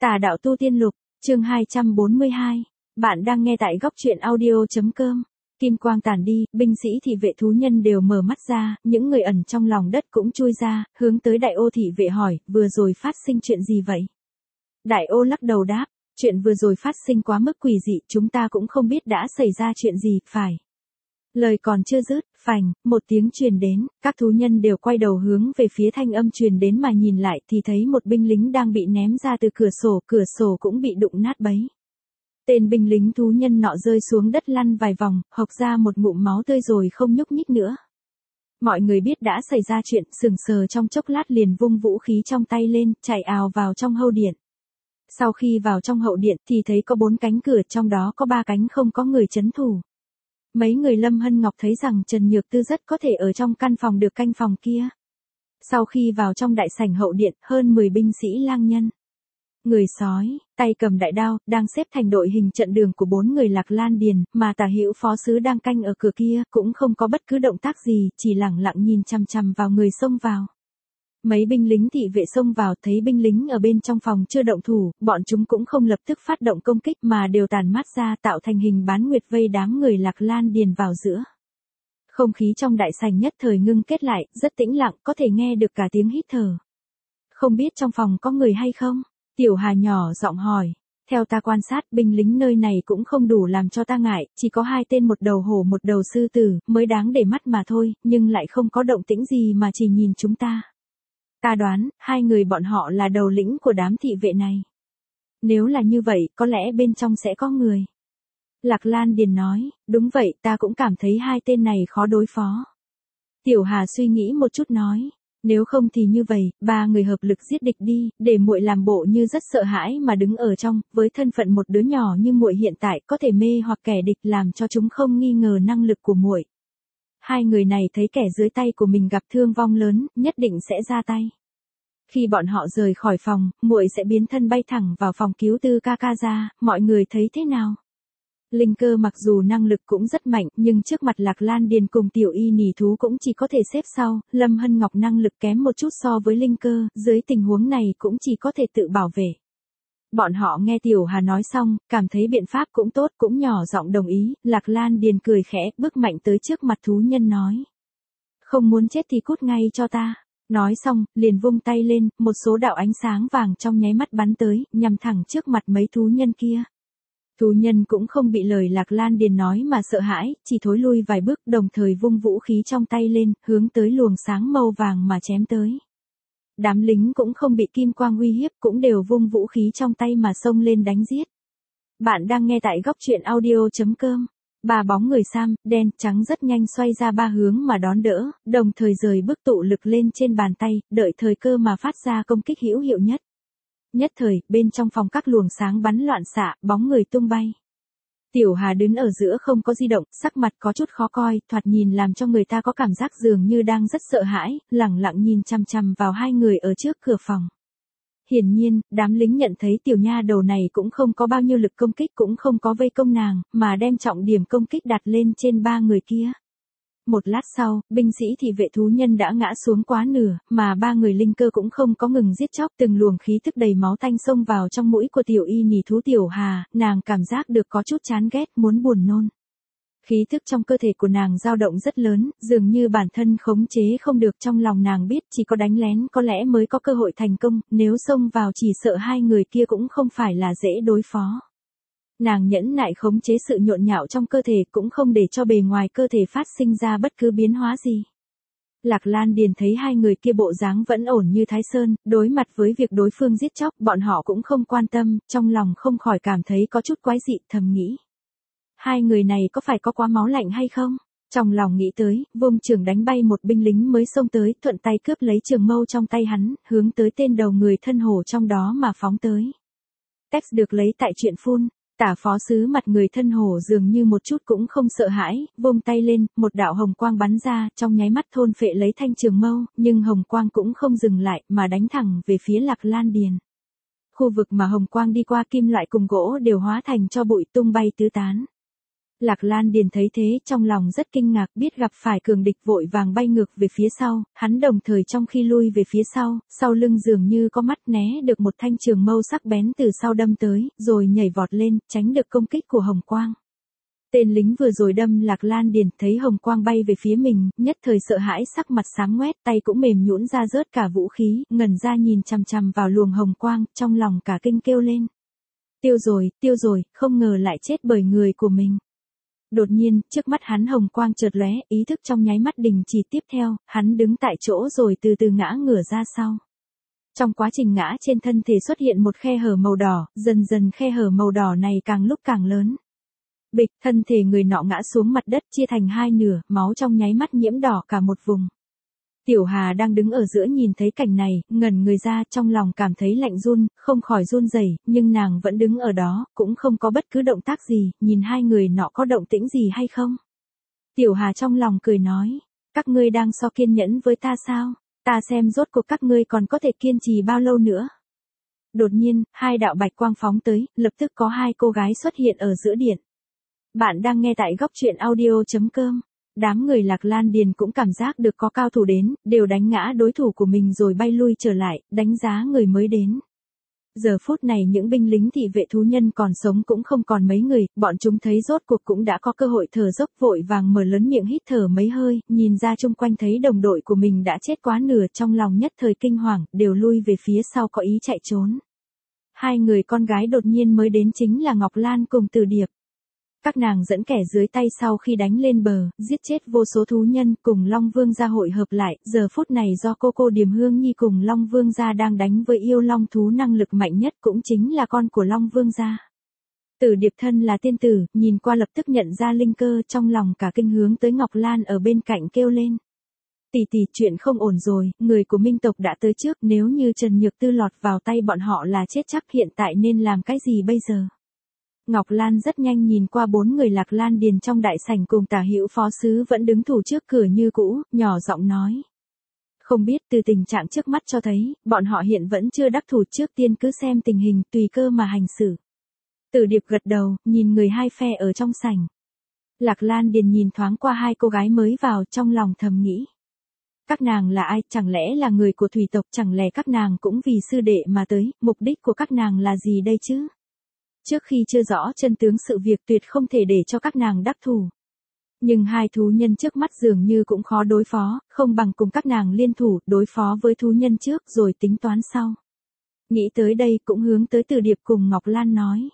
Tà đạo tu tiên lục, chương 242. Bạn đang nghe tại góc truyện audio.com. Kim quang tản đi, binh sĩ thị vệ thú nhân đều mở mắt ra, những người ẩn trong lòng đất cũng chui ra, hướng tới đại ô thị vệ hỏi, vừa rồi phát sinh chuyện gì vậy? Đại ô lắc đầu đáp, chuyện vừa rồi phát sinh quá mức quỷ dị, chúng ta cũng không biết đã xảy ra chuyện gì, phải. Lời còn chưa dứt, phành, một tiếng truyền đến, các thú nhân đều quay đầu hướng về phía thanh âm truyền đến mà nhìn lại thì thấy một binh lính đang bị ném ra từ cửa sổ cũng bị đụng nát bấy. Tên binh lính thú nhân nọ rơi xuống đất lăn vài vòng, hộc ra một ngụm máu tươi rồi không nhúc nhích nữa. Mọi người biết đã xảy ra chuyện, sững sờ trong chốc lát liền vung vũ khí trong tay lên, chạy ào vào trong hậu điện. Sau khi vào trong hậu điện thì thấy có 4 cánh cửa, trong đó có 3 cánh không có người trấn thủ. Mấy người Lâm Hân Ngọc thấy rằng Trần Nhược Tư rất có thể ở trong căn phòng được canh phòng kia. Sau khi vào trong đại sảnh hậu điện, hơn 10 binh sĩ lang nhân, người sói, tay cầm đại đao, đang xếp thành đội hình trận đường của 4 người Lạc Lan Điền, mà Tả Hữu phó sứ đang canh ở cửa kia, cũng không có bất cứ động tác gì, chỉ lẳng lặng nhìn chằm chằm vào người xông vào. Mấy binh lính thị vệ xông vào thấy binh lính ở bên trong phòng chưa động thủ, bọn chúng cũng không lập tức phát động công kích mà đều tản mát ra tạo thành hình bán nguyệt vây đám người Lạc Lan Điền vào giữa. Không khí trong đại sảnh nhất thời ngưng kết lại, rất tĩnh lặng, có thể nghe được cả tiếng hít thở. Không biết trong phòng có người hay không? Tiểu Hà nhỏ giọng hỏi. Theo ta quan sát, binh lính nơi này cũng không đủ làm cho ta ngại, chỉ có 2 tên, một đầu hổ một đầu sư tử, mới đáng để mắt mà thôi, nhưng lại không có động tĩnh gì mà chỉ nhìn chúng ta. Ta đoán, 2 người bọn họ là đầu lĩnh của đám thị vệ này. Nếu là như vậy, có lẽ bên trong sẽ có người. Lạc Lan Điền nói, đúng vậy, ta cũng cảm thấy 2 tên này khó đối phó. Tiểu Hà suy nghĩ một chút nói, nếu không thì như vậy, 3 người hợp lực giết địch đi, để muội làm bộ như rất sợ hãi mà đứng ở trong, với thân phận một đứa nhỏ như muội hiện tại có thể mê hoặc kẻ địch làm cho chúng không nghi ngờ năng lực của muội. 2 người này thấy kẻ dưới tay của mình gặp thương vong lớn, nhất định sẽ ra tay. Khi bọn họ rời khỏi phòng, muội sẽ biến thân bay thẳng vào phòng cứu Tư ca ca ra, mọi người thấy thế nào? Linh Cơ mặc dù năng lực cũng rất mạnh, nhưng trước mặt Lạc Lan Điền cùng Tiểu Y Nỉ thú cũng chỉ có thể xếp sau, Lâm Hân Ngọc năng lực kém một chút so với Linh Cơ, dưới tình huống này cũng chỉ có thể tự bảo vệ. Bọn họ nghe Tiểu Hà nói xong, cảm thấy biện pháp cũng tốt, cũng nhỏ giọng đồng ý, Lạc Lan Điền cười khẽ, bước mạnh tới trước mặt thú nhân nói. Không muốn chết thì cút ngay cho ta. Nói xong, liền vung tay lên, một số đạo ánh sáng vàng trong nháy mắt bắn tới, nhằm thẳng trước mặt mấy thú nhân kia. Thú nhân cũng không bị lời Lạc Lan Điền nói mà sợ hãi, chỉ thối lui vài bước, đồng thời vung vũ khí trong tay lên, hướng tới luồng sáng màu vàng mà chém tới. Đám lính cũng không bị kim quang uy hiếp, cũng đều vung vũ khí trong tay mà xông lên đánh giết. Bạn đang nghe tại góc truyện audio.com. 3 bóng người sam, đen, trắng rất nhanh xoay ra 3 hướng mà đón đỡ, đồng thời rời bước tụ lực lên trên bàn tay, đợi thời cơ mà phát ra công kích hữu hiệu nhất. Nhất thời, bên trong phòng các luồng sáng bắn loạn xạ, bóng người tung bay. Tiểu Hà đứng ở giữa không có di động, sắc mặt có chút khó coi, thoạt nhìn làm cho người ta có cảm giác dường như đang rất sợ hãi, lẳng lặng nhìn chằm chằm vào 2 người ở trước cửa phòng. Hiển nhiên, đám lính nhận thấy tiểu nha đầu này cũng không có bao nhiêu lực công kích, cũng không có vây công nàng, mà đem trọng điểm công kích đặt lên trên 3 người kia. Một lát sau, binh sĩ thị vệ thú nhân đã ngã xuống quá nửa, mà 3 người Linh Cơ cũng không có ngừng giết chóc, từng luồng khí tức đầy máu tanh xông vào trong mũi của Tiểu Y Nỉ thú Tiểu Hà, nàng cảm giác được có chút chán ghét, muốn buồn nôn. Khí thức trong cơ thể của nàng dao động rất lớn, dường như bản thân khống chế không được, trong lòng nàng biết chỉ có đánh lén có lẽ mới có cơ hội thành công, nếu xông vào chỉ sợ 2 người kia cũng không phải là dễ đối phó. Nàng nhẫn nại khống chế sự nhộn nhạo trong cơ thể, cũng không để cho bề ngoài cơ thể phát sinh ra bất cứ biến hóa gì. Lạc Lan Điền thấy 2 người kia bộ dáng vẫn ổn như Thái Sơn, đối mặt với việc đối phương giết chóc, bọn họ cũng không quan tâm, trong lòng không khỏi cảm thấy có chút quái dị, thầm nghĩ. 2 người này có phải có quá máu lạnh hay không? Trong lòng nghĩ tới, vung trường đánh bay một binh lính mới xông tới, thuận tay cướp lấy trường mâu trong tay hắn, hướng tới tên đầu người thân hổ trong đó mà phóng tới. Text được lấy tại truyện phun. Tả phó sứ mặt người thân hổ dường như một chút cũng không sợ hãi, vung tay lên, một đạo hồng quang bắn ra, trong nháy mắt thôn phệ lấy thanh trường mâu, nhưng hồng quang cũng không dừng lại, mà đánh thẳng về phía Lạc Lan Điền. Khu vực mà hồng quang đi qua, kim loại cùng gỗ đều hóa thành tro bụi tung bay tứ tán. Lạc Lan Điền thấy thế trong lòng rất kinh ngạc, biết gặp phải cường địch vội vàng bay ngược về phía sau, hắn đồng thời trong khi lui về phía sau lưng dường như có mắt né được một thanh trường mâu sắc bén từ sau đâm tới, rồi nhảy vọt lên, tránh được công kích của Hồng Quang. Tên lính vừa rồi đâm Lạc Lan Điền thấy Hồng Quang bay về phía mình, nhất thời sợ hãi sắc mặt xám ngoét, tay cũng mềm nhũn ra rớt cả vũ khí, ngẩn ra nhìn chằm chằm vào luồng Hồng Quang, trong lòng cả kinh kêu lên. Tiêu rồi, không ngờ lại chết bởi người của mình. Đột nhiên, trước mắt hắn Hồng Quang chợt lóe, ý thức trong nháy mắt đình chỉ, tiếp theo, hắn đứng tại chỗ rồi từ từ ngã ngửa ra sau. Trong quá trình ngã trên thân thể xuất hiện một khe hở màu đỏ, dần dần khe hở màu đỏ này càng lúc càng lớn. Bịch, thân thể người nọ ngã xuống mặt đất chia thành hai nửa, máu trong nháy mắt nhiễm đỏ cả một vùng. Tiểu Hà đang đứng ở giữa nhìn thấy cảnh này, ngẩn người ra, trong lòng cảm thấy lạnh run, không khỏi run rẩy, nhưng nàng vẫn đứng ở đó, cũng không có bất cứ động tác gì, nhìn hai người nọ có động tĩnh gì hay không. Tiểu Hà trong lòng cười nói, các ngươi đang so kiên nhẫn với ta sao? Ta xem rốt cuộc các ngươi còn có thể kiên trì bao lâu nữa. Đột nhiên, hai đạo bạch quang phóng tới, lập tức có hai cô gái xuất hiện ở giữa điện. Bạn đang nghe tại góc truyện audio.com. Đám người Lạc Lan Điền cũng cảm giác được có cao thủ đến, đều đánh ngã đối thủ của mình rồi bay lui trở lại, đánh giá người mới đến. Giờ phút này những binh lính thị vệ thú nhân còn sống cũng không còn mấy người, bọn chúng thấy rốt cuộc cũng đã có cơ hội thở dốc, vội vàng mở lớn miệng hít thở mấy hơi, nhìn ra chung quanh thấy đồng đội của mình đã chết quá nửa, trong lòng nhất thời kinh hoàng, đều lui về phía sau có ý chạy trốn. Hai người con gái đột nhiên mới đến chính là Ngọc Lan cùng Từ Điệp. Các nàng dẫn kẻ dưới tay sau khi đánh lên bờ, giết chết vô số thú nhân, cùng Long Vương gia hội hợp lại, giờ phút này do cô Điềm Hương Nhi cùng Long Vương gia đang đánh với yêu long thú năng lực mạnh nhất, cũng chính là con của Long Vương gia. Từ Điệp thân là tiên tử, nhìn qua lập tức nhận ra linh cơ, trong lòng cả kinh hướng tới Ngọc Lan ở bên cạnh kêu lên. Tỷ, chuyện không ổn rồi, người của Minh tộc đã tới trước, nếu như Trần Nhược Tư lọt vào tay bọn họ là chết chắc, hiện tại nên làm cái gì bây giờ? Ngọc Lan rất nhanh nhìn qua bốn người Lạc Lan Điền trong đại sảnh cùng Tả Hữu phó sứ vẫn đứng thủ trước cửa như cũ, nhỏ giọng nói. Không biết, từ tình trạng trước mắt cho thấy, bọn họ hiện vẫn chưa đắc thủ, trước tiên cứ xem tình hình, tùy cơ mà hành xử. Từ Điệp gật đầu, nhìn người hai phe ở trong sảnh. Lạc Lan Điền nhìn thoáng qua hai cô gái mới vào, trong lòng thầm nghĩ. Các nàng là ai, chẳng lẽ là người của thủy tộc, chẳng lẽ các nàng cũng vì sư đệ mà tới, mục đích của các nàng là gì đây chứ? Trước khi chưa rõ chân tướng sự việc tuyệt không thể để cho các nàng đắc thủ. Nhưng hai thú nhân trước mắt dường như cũng khó đối phó, không bằng cùng các nàng liên thủ, đối phó với thú nhân trước rồi tính toán sau. Nghĩ tới đây cũng hướng tới Từ Điệp cùng Ngọc Lan nói.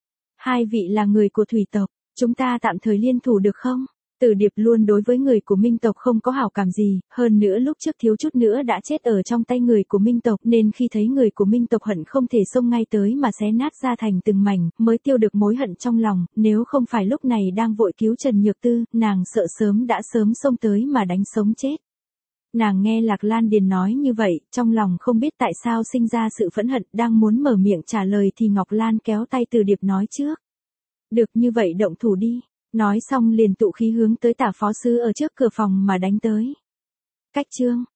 Hai vị là người của thủy tộc, chúng ta tạm thời liên thủ được không? Từ Điệp luôn đối với người của Minh tộc không có hảo cảm gì, hơn nữa lúc trước thiếu chút nữa đã chết ở trong tay người của Minh tộc, nên khi thấy người của Minh tộc hận không thể xông ngay tới mà xé nát ra thành từng mảnh, mới tiêu được mối hận trong lòng, nếu không phải lúc này đang vội cứu Trần Nhược Tư, nàng sợ đã sớm xông tới mà đánh sống chết. Nàng nghe Lạc Lan Điền nói như vậy, trong lòng không biết tại sao sinh ra sự phẫn hận, đang muốn mở miệng trả lời thì Ngọc Lan kéo tay Từ Điệp nói trước. Được, như vậy động thủ đi. Nói xong liền tụ khí hướng tới Tả phó sứ ở trước cửa phòng mà đánh tới. Cách chương